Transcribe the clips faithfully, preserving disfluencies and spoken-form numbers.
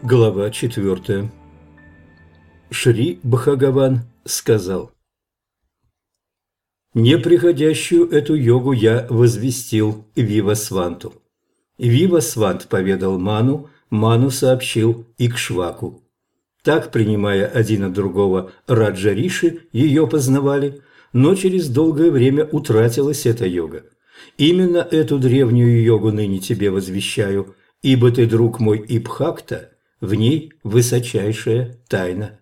Глава четвертая. Шри Бхагаван сказал: «Неприходящую эту йогу я возвестил Вивасванту». Вивасвант поведал Ману, Ману сообщил Икшваку. Так, принимая один от другого Раджа-риши, ее познавали, но через долгое время утратилась эта йога. Именно эту древнюю йогу ныне тебе возвещаю, ибо ты, друг мой Ибхакта, в ней высочайшая тайна.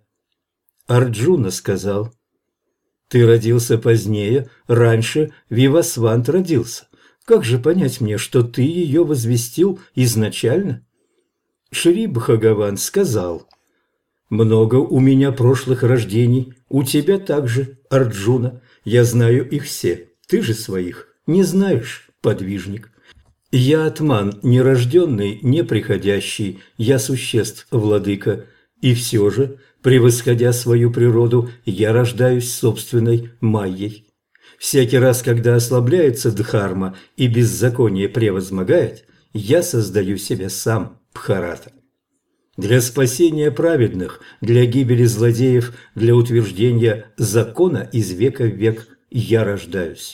Арджуна сказал: «Ты родился позднее, раньше Вивасвант родился. Как же понять мне, что ты ее возвестил изначально?» Шри Бхагаван сказал: «Много у меня прошлых рождений, у тебя также, Арджуна. Я знаю их все, ты же своих не знаешь, подвижник. Я атман, нерожденный, неприходящий, я существ, владыка, и все же, превосходя свою природу, я рождаюсь собственной майей. Всякий раз, когда ослабляется дхарма и беззаконие превозмогает, я создаю себя сам, Бхарата. Для спасения праведных, для гибели злодеев, для утверждения закона из века в век я рождаюсь.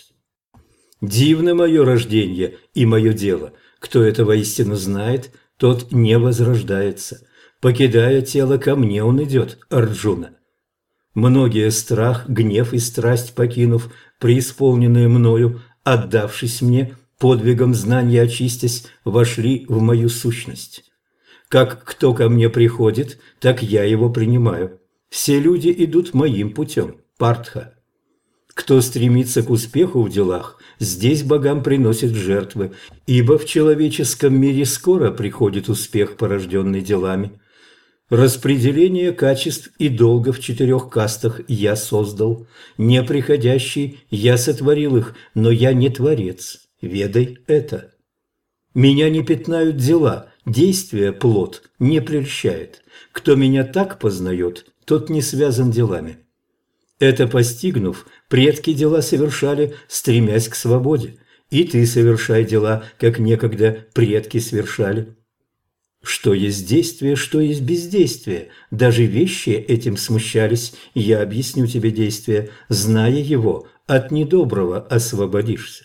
Дивно мое рождение и мое дело. Кто это воистину знает, тот не возрождается. Покидая тело, ко мне он идет, Арджуна. Многие страх, гнев и страсть покинув, преисполненные мною, отдавшись мне, подвигом знания очистясь, вошли в мою сущность. Как кто ко мне приходит, так я его принимаю. Все люди идут моим путем, Партха. Кто стремится к успеху в делах, здесь богам приносят жертвы, ибо в человеческом мире скоро приходит успех, порожденный делами. Распределение качеств и долга в четырех кастах я создал. Неприходящий я сотворил их, но я не творец. Ведай это. Меня не пятнают дела, действие плод не прельщает. Кто меня так познает, тот не связан делами. Это постигнув, предки дела совершали, стремясь к свободе. И ты совершай дела, как некогда предки совершали. Что есть действие, что есть бездействие. Даже вещи этим смущались. Я объясню тебе действие. Зная его, от недоброго освободишься.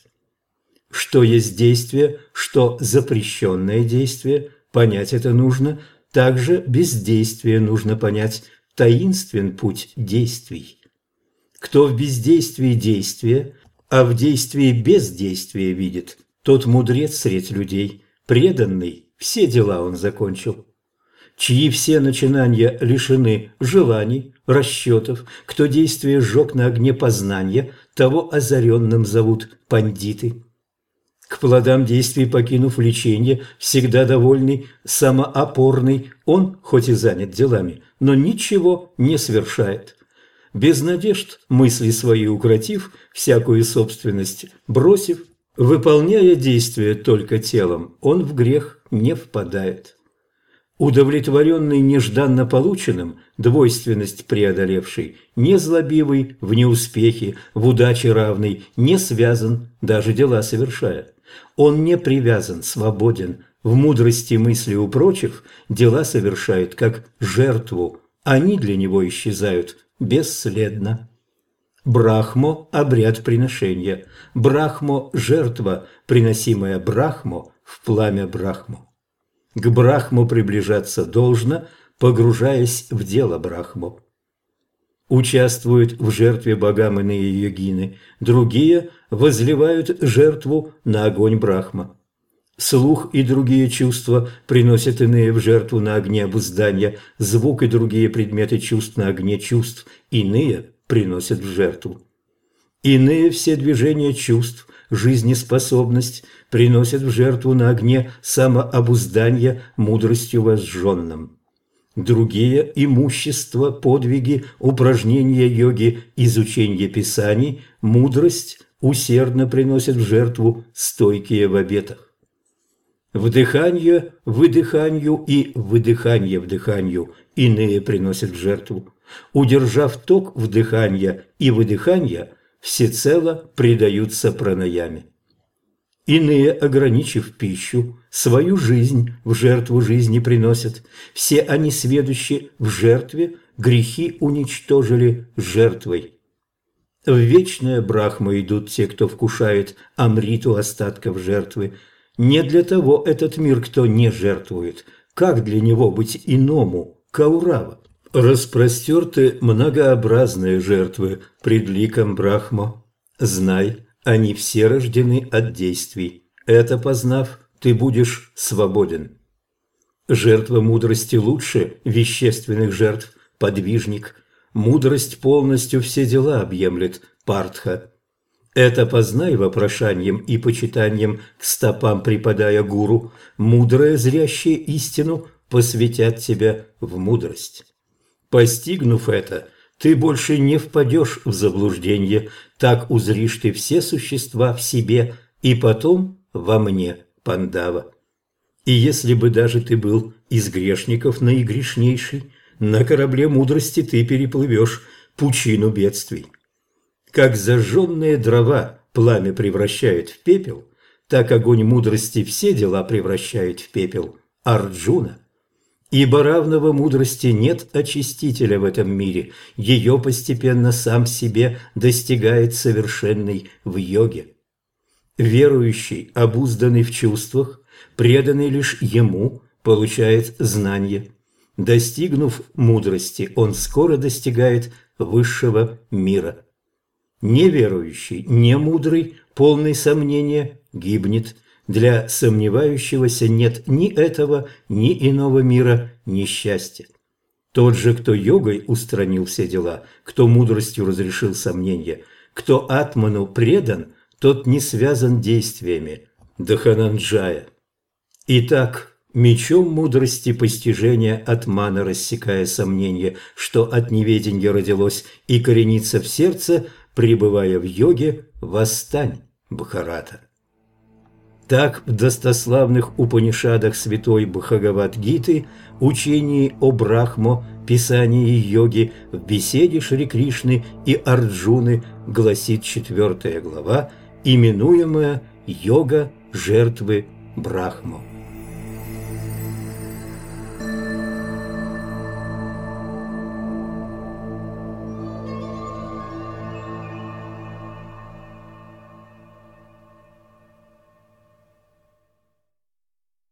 Что есть действие, что запрещенное действие, понять это нужно. Также бездействие нужно понять. Таинствен путь действий. Кто в бездействии действия, а в действии бездействия видит, тот мудрец средь людей, преданный, все дела он закончил. Чьи все начинания лишены желаний, расчетов, кто действие сжег на огне познания, того озаренным зовут пандиты. К плодам действий покинув лечение, всегда довольный, самоопорный, он, хоть и занят делами, но ничего не совершает. Без надежд, мысли свои укротив, всякую собственность бросив, выполняя действия только телом, он в грех не впадает. Удовлетворенный нежданно полученным, двойственность преодолевший, незлобивый в неуспехе, в удаче равный, не связан, даже дела совершая. Он не привязан, свободен, в мудрости мысли упрочив, дела совершает как жертву, они для него исчезают бесследно. Брахмо – обряд приношения. Брахмо – жертва, приносимая Брахмо в пламя Брахмо. К Брахму приближаться должно, погружаясь в дело Брахмо. Участвуют в жертве богам иные йогины, другие возливают жертву на огонь Брахма. Слух и другие чувства приносят иные в жертву на огне обуздания, звук и другие предметы чувств на огне чувств, иные приносят в жертву. Иные все движения чувств, жизнеспособность приносят в жертву на огне самообуздания мудростью возжженным. Другие – имущество, подвиги, упражнения йоги, изучение писаний, мудрость усердно приносят в жертву стойкие в обетах. Вдыхание выдыханию и выдыхание вдыханию иные приносят в жертву. Удержав ток вдыхания и выдыхания, всецело предаются пранаяме. Иные, ограничив пищу, свою жизнь в жертву жизни приносят. Все они, сведущи в жертве, грехи уничтожили жертвой. В вечное Брахма идут те, кто вкушает амриту остатков жертвы. Не для того этот мир, кто не жертвует. Как для него быть иному, Каурава? Распростерты многообразные жертвы пред ликом Брахма. Знай, они все рождены от действий. Это познав, ты будешь свободен. Жертва мудрости лучше вещественных жертв, подвижник. Мудрость полностью все дела объемлет, Партха. Это познай вопрошанием и почитанием к стопам преподая гуру. Мудрые, зрящие истину, посвятят тебя в мудрость. Постигнув это, ты больше не впадешь в заблуждение, так узришь ты все существа в себе и потом во мне, Пандава. И если бы даже ты был из грешников наигрешнейший, на корабле мудрости ты переплывешь пучину бедствий. Как зажженные дрова пламя превращает в пепел, так огонь мудрости все дела превращает в пепел, Арджуна. Ибо равного мудрости нет очистителя в этом мире, ее постепенно сам себе достигает совершенный в йоге. Верующий, обузданный в чувствах, преданный лишь ему, получает знание. Достигнув мудрости, он скоро достигает высшего мира. Неверующий, немудрый, полный сомнения, гибнет. Для сомневающегося нет ни этого, ни иного мира, ни счастья. Тот же, кто йогой устранил все дела, кто мудростью разрешил сомнения, кто атману предан, тот не связан действиями. Дахананджая. Итак, мечом мудрости постижения атмана, рассекая сомнения, что от неведения родилось и коренится в сердце, пребывая в йоге, восстань, Бхарата. Так в достославных Упанишадах святой Бхагавад-гиты, учении о Брахмо, писании йоги, в беседе Шри Кришны и Арджуны гласит четвертая глава, именуемая «Йога жертвы Брахмо».